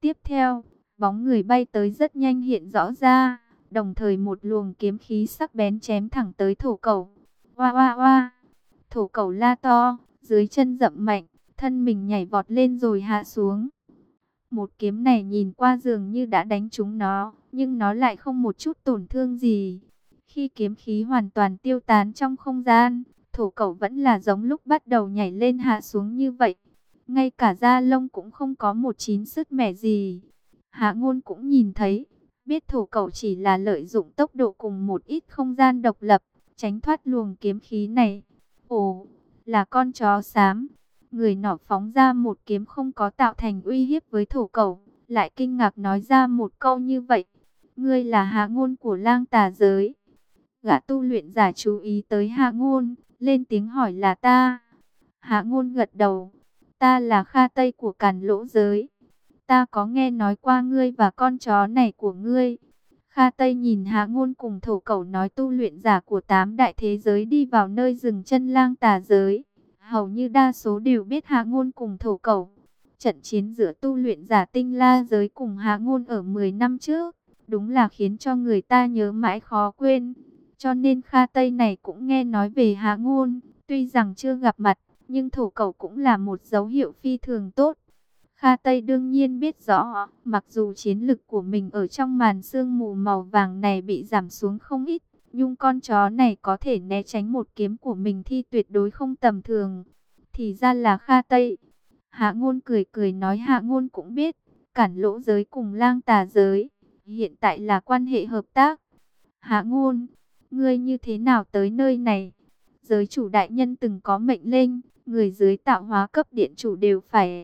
Tiếp theo, bóng người bay tới rất nhanh hiện rõ ra, đồng thời một luồng kiếm khí sắc bén chém thẳng tới thổ cẩu. Oa oa oa! Thổ cẩu la to, dưới chân dậm mạnh, thân mình nhảy vọt lên rồi hạ xuống. Một kiếm này nhìn qua dường như đã đánh trúng nó, nhưng nó lại không một chút tổn thương gì. Khi kiếm khí hoàn toàn tiêu tán trong không gian, thổ cẩu vẫn là giống lúc bắt đầu nhảy lên hạ xuống như vậy. Ngay cả da lông cũng không có một chín sứt mẻ gì. Hạ Ngôn cũng nhìn thấy, biết thổ cẩu chỉ là lợi dụng tốc độ cùng một ít không gian độc lập, tránh thoát luồng kiếm khí này. Ồ, là con chó xám. Người nọ phóng ra một kiếm không có tạo thành uy hiếp với thổ cẩu, lại kinh ngạc nói ra một câu như vậy. Ngươi là Hạ Ngôn của Lang Tà giới. Gã tu luyện giả chú ý tới Hạ Ngôn, lên tiếng hỏi là ta. Hạ Ngôn gật đầu. Ta là Kha Tây của Càn Lỗ giới. Ta có nghe nói qua ngươi và con chó này của ngươi. Kha Tây nhìn Hạ Ngôn cùng thổ cẩu nói tu luyện giả của 8 đại thế giới đi vào nơi dừng chân Lang Tà giới. Hầu như đa số đều biết Hạ Ngôn cùng thổ cẩu. Trận chiến giữa tu luyện giả Tinh La giới cùng Hạ Ngôn ở 10 năm trước, đúng là khiến cho người ta nhớ mãi khó quên. Cho nên Kha Tây này cũng nghe nói về Hạ Ngôn, tuy rằng chưa gặp mặt, nhưng thổ cẩu cũng là một dấu hiệu phi thường tốt. Kha Tây đương nhiên biết rõ, mặc dù chiến lực của mình ở trong màn sương mù màu vàng này bị giảm xuống không ít, nhưng con chó này có thể né tránh một kiếm của mình thì tuyệt đối không tầm thường. Thì ra là Kha Tây. Hạ Ngôn cười cười nói Hạ Ngôn cũng biết, Cản Lỗ giới cùng Lang Tà giới hiện tại là quan hệ hợp tác. Hạ Ngôn, ngươi như thế nào tới nơi này? Giới chủ đại nhân từng có mệnh lệnh, người dưới tạo hóa cấp điện chủ đều phải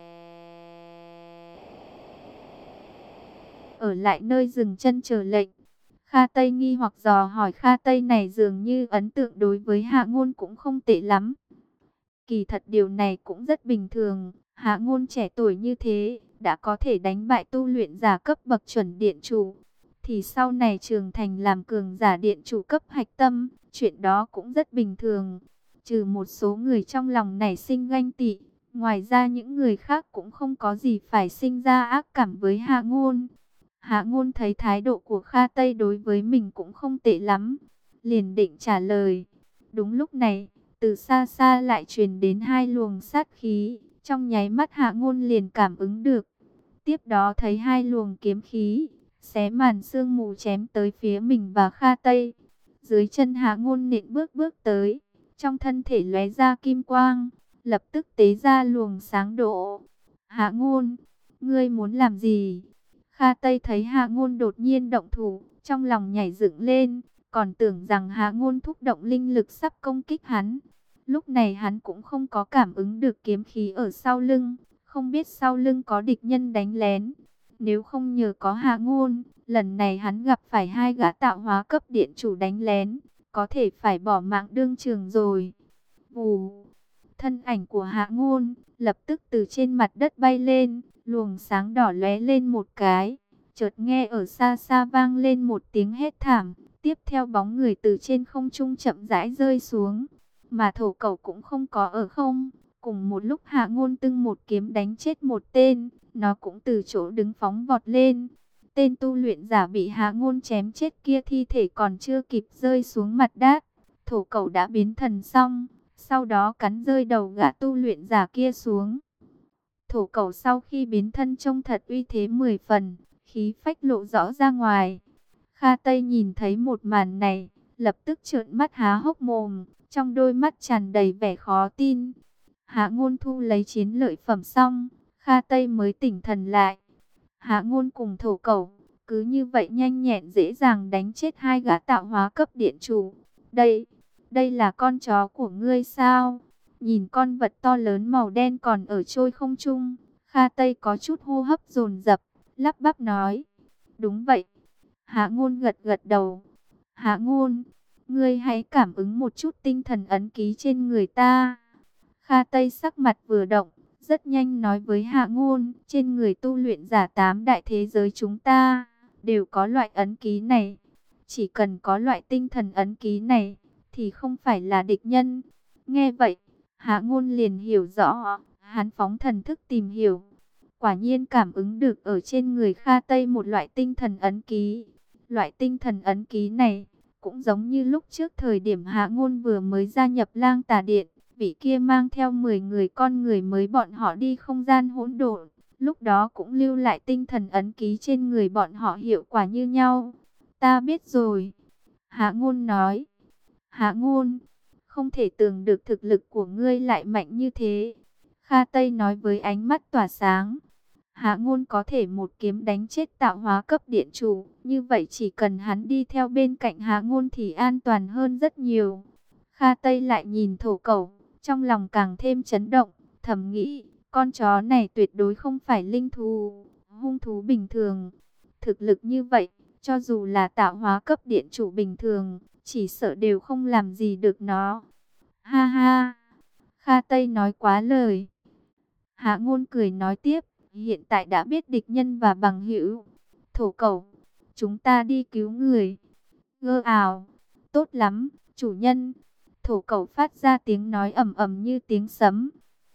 ở lại nơi dừng chân chờ lệnh. Kha Tây nghi hoặc dò hỏi. Kha Tây này dường như ấn tượng đối với Hạ Ngôn cũng không tệ lắm. Kỳ thật điều này cũng rất bình thường. Hạ Ngôn trẻ tuổi như thế, đã có thể đánh bại tu luyện giả cấp bậc chuẩn điện chủ, thì sau này trưởng thành làm cường giả điện chủ cấp hạch tâm, chuyện đó cũng rất bình thường. Trừ một số người trong lòng nảy sinh ganh tị, ngoài ra những người khác cũng không có gì phải sinh ra ác cảm với Hạ Ngôn. Hạ Ngôn thấy thái độ của Kha Tây đối với mình cũng không tệ lắm, liền định trả lời. Đúng lúc này, từ xa xa lại truyền đến hai luồng sát khí, trong nháy mắt Hạ Ngôn liền cảm ứng được. Tiếp đó thấy hai luồng kiếm khí xé màn sương mù chém tới phía mình và Kha Tây. Dưới chân Hạ Ngôn nện bước bước tới, trong thân thể lóe ra kim quang, lập tức tế ra luồng sáng độ. Hạ Ngôn, ngươi muốn làm gì? Kha Tây thấy Hạ Ngôn đột nhiên động thủ, trong lòng nhảy dựng lên, còn tưởng rằng Hạ Ngôn thúc động linh lực sắp công kích hắn. Lúc này hắn cũng không có cảm ứng được kiếm khí ở sau lưng, không biết sau lưng có địch nhân đánh lén. Nếu không nhờ có Hạ Ngôn, lần này hắn gặp phải hai gã tạo hóa cấp điện chủ đánh lén, có thể phải bỏ mạng đương trường rồi. Vù, thân ảnh của Hạ Ngôn lập tức từ trên mặt đất bay lên, luồng sáng đỏ lóe lên một cái, chợt nghe ở xa xa vang lên một tiếng hét thảm, tiếp theo bóng người từ trên không trung chậm rãi rơi xuống, mà thổ cẩu cũng không có ở không. Cùng một lúc Hạ Ngôn tưng một kiếm đánh chết một tên, nó cũng từ chỗ đứng phóng vọt lên. Tên tu luyện giả bị Hạ Ngôn chém chết kia thi thể còn chưa kịp rơi xuống mặt đất, thổ cẩu đã biến thần xong, sau đó cắn rơi đầu gã tu luyện giả kia xuống. Thổ cẩu sau khi biến thân trông thật uy thế 10 phần, khí phách lộ rõ ra ngoài. Kha Tây nhìn thấy một màn này, lập tức trợn mắt há hốc mồm, trong đôi mắt tràn đầy vẻ khó tin. Hạ Ngôn thu lấy chiến lợi phẩm xong, Kha Tây mới tỉnh thần lại. Hạ Ngôn cùng thổ cẩu, cứ như vậy nhanh nhẹn dễ dàng đánh chết hai gã tạo hóa cấp điện chủ. Đây là con chó của ngươi sao? Nhìn con vật to lớn màu đen còn ở trôi không trung, Kha Tây có chút hô hấp dồn dập, lắp bắp nói. Đúng vậy. Hạ Ngôn gật gật đầu. Hạ Ngôn, ngươi hãy cảm ứng một chút tinh thần ấn ký trên người ta. Kha Tây sắc mặt vừa động, rất nhanh nói với Hạ Ngôn, trên người tu luyện giả 8 đại thế giới chúng ta đều có loại ấn ký này. Chỉ cần có loại tinh thần ấn ký này thì không phải là địch nhân. Nghe vậy, Hạ Ngôn liền hiểu rõ, hắn phóng thần thức tìm hiểu. quả nhiên cảm ứng được ở trên người Kha Tây một loại tinh thần ấn ký. Loại tinh thần ấn ký này cũng giống như lúc trước thời điểm Hạ Ngôn vừa mới gia nhập Lang Tà Điện, vị kia mang theo 10 người con người mới bọn họ đi không gian hỗn độn, lúc đó cũng lưu lại tinh thần ấn ký trên người bọn họ hiệu quả như nhau. Ta biết rồi. Hạ Ngôn nói. Hạ Ngôn, không thể tưởng được thực lực của ngươi lại mạnh như thế. Kha Tây nói với ánh mắt tỏa sáng. Hạ Ngôn có thể một kiếm đánh chết tạo hóa cấp điện chủ, như vậy chỉ cần hắn đi theo bên cạnh Hạ Ngôn thì an toàn hơn rất nhiều. Kha Tây lại nhìn Thổ Cẩu, trong lòng càng thêm chấn động, thầm nghĩ, con chó này tuyệt đối không phải linh thú, hung thú bình thường. Thực lực như vậy, cho dù là tạo hóa cấp điện chủ bình thường, chỉ sợ đều không làm gì được nó. Ha ha, Kha Tây nói quá lời. Hạ Ngôn cười nói tiếp, hiện tại đã biết địch nhân và bằng hữu. Thổ Cẩu, chúng ta đi cứu người. Gơ ào, tốt lắm, chủ nhân. Thổ Cẩu phát ra tiếng nói ầm ầm như tiếng sấm.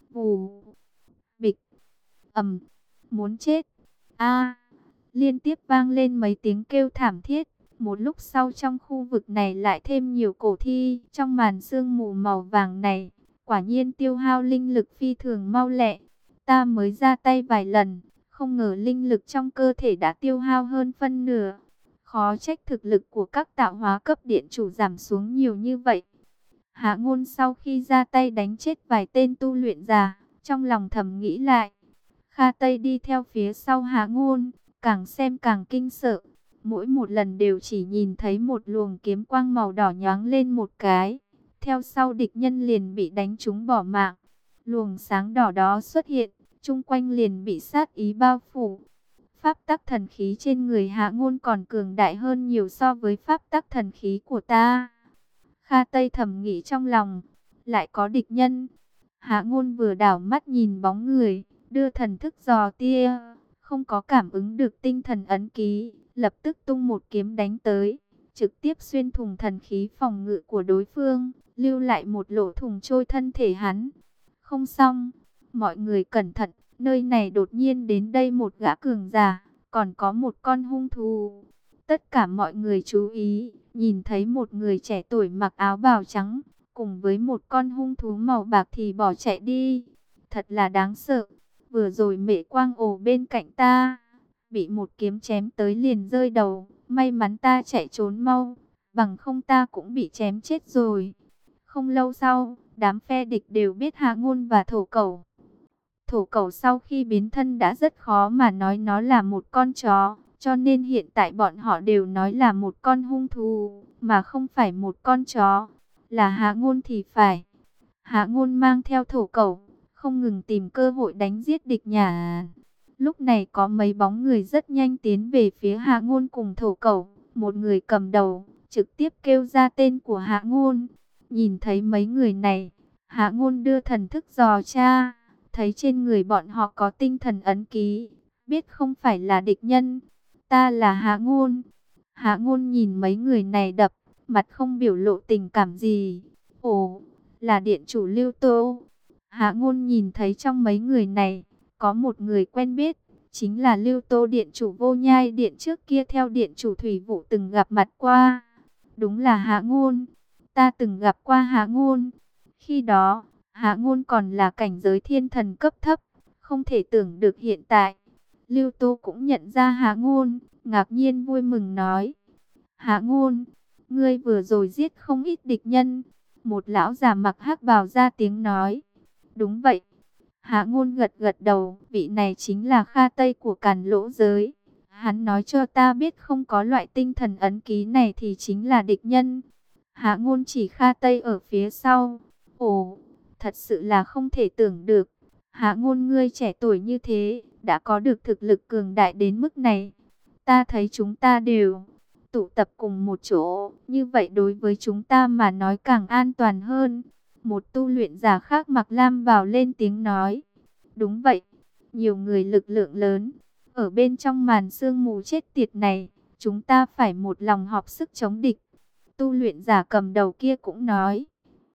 Vù, bịch, ầm, muốn chết. A, liên tiếp vang lên mấy tiếng kêu thảm thiết. Một lúc sau trong khu vực này lại thêm nhiều cổ thi. Trong màn sương mù màu vàng này, quả nhiên tiêu hao linh lực phi thường mau lẹ. Ta mới ra tay vài lần, không ngờ linh lực trong cơ thể đã tiêu hao hơn phân nửa. Khó trách thực lực của các tạo hóa cấp điện chủ giảm xuống nhiều như vậy. Hạ Ngôn sau khi ra tay đánh chết vài tên tu luyện giả, trong lòng thầm nghĩ lại. Kha Tây đi theo phía sau Hạ Ngôn, càng xem càng kinh sợ. Mỗi một lần đều chỉ nhìn thấy một luồng kiếm quang màu đỏ nhoáng lên một cái. Theo sau địch nhân liền bị đánh trúng bỏ mạng. Luồng sáng đỏ đó xuất hiện, chung quanh liền bị sát ý bao phủ. Pháp tắc thần khí trên người Hạ Ngôn còn cường đại hơn nhiều so với pháp tắc thần khí của ta. Kha Tây thầm nghĩ trong lòng, lại có địch nhân. Hạ Ngôn vừa đảo mắt nhìn bóng người, đưa thần thức dò tia, không có cảm ứng được tinh thần ấn ký, lập tức tung một kiếm đánh tới, trực tiếp xuyên thủng thần khí phòng ngự của đối phương, lưu lại một lỗ thủng trôi thân thể hắn. Không xong, mọi người cẩn thận, nơi này đột nhiên đến đây một gã cường giả, còn có một con hung thú. Tất cả mọi người chú ý, nhìn thấy một người trẻ tuổi mặc áo bào trắng, cùng với một con hung thú màu bạc thì bỏ chạy đi. Thật là đáng sợ, vừa rồi Mễ Quang ồ bên cạnh ta, bị một kiếm chém tới liền rơi đầu, may mắn ta chạy trốn mau, bằng không ta cũng bị chém chết rồi. Không lâu sau, đám phe địch đều biết Hạ Ngôn và Thổ Cẩu. Thổ Cẩu sau khi biến thân đã rất khó mà nói nó là một con chó, cho nên hiện tại bọn họ đều nói là một con hung thú, mà không phải một con chó. Là Hạ Ngôn thì phải. Hạ Ngôn mang theo Thổ Cẩu, không ngừng tìm cơ hội đánh giết địch nhà. Lúc này có mấy bóng người rất nhanh tiến về phía Hạ Ngôn cùng Thổ Cẩu. Một người cầm đầu, trực tiếp kêu ra tên của Hạ Ngôn. Nhìn thấy mấy người này, Hạ Ngôn đưa thần thức dò tra, thấy trên người bọn họ có tinh thần ấn ký, biết không phải là địch nhân. Ta là Hạ Ngôn. Hạ Ngôn nhìn mấy người này đập, mặt không biểu lộ tình cảm gì. Ồ, là điện chủ Lưu Tô. Hạ Ngôn nhìn thấy trong mấy người này, có một người quen biết, chính là Lưu Tô điện chủ Vô Nhai Điện trước kia theo điện chủ Thủy Vũ từng gặp mặt qua. Đúng là Hạ Ngôn. Ta từng gặp qua Hạ Ngôn. Khi đó, Hạ Ngôn còn là cảnh giới thiên thần cấp thấp, không thể tưởng được hiện tại. Lưu Tô cũng nhận ra Hạ Ngôn, ngạc nhiên vui mừng nói. Hạ Ngôn, ngươi vừa rồi giết không ít địch nhân. Một lão già mặc hắc bào ra tiếng nói. Đúng vậy. Hạ Ngôn gật gật đầu, vị này chính là Kha Tây của Càn Lỗ giới. Hắn nói cho ta biết không có loại tinh thần ấn ký này thì chính là địch nhân. Hạ Ngôn chỉ Kha Tây ở phía sau. Ồ, thật sự là không thể tưởng được. Hạ Ngôn ngươi trẻ tuổi như thế, đã có được thực lực cường đại đến mức này. Ta thấy chúng ta đều tụ tập cùng một chỗ, như vậy đối với chúng ta mà nói càng an toàn hơn. Một tu luyện giả khác mặc lam bào lên tiếng nói. Đúng vậy, nhiều người lực lượng lớn. Ở bên trong màn sương mù chết tiệt này, chúng ta phải một lòng họp sức chống địch. Tu luyện giả cầm đầu kia cũng nói.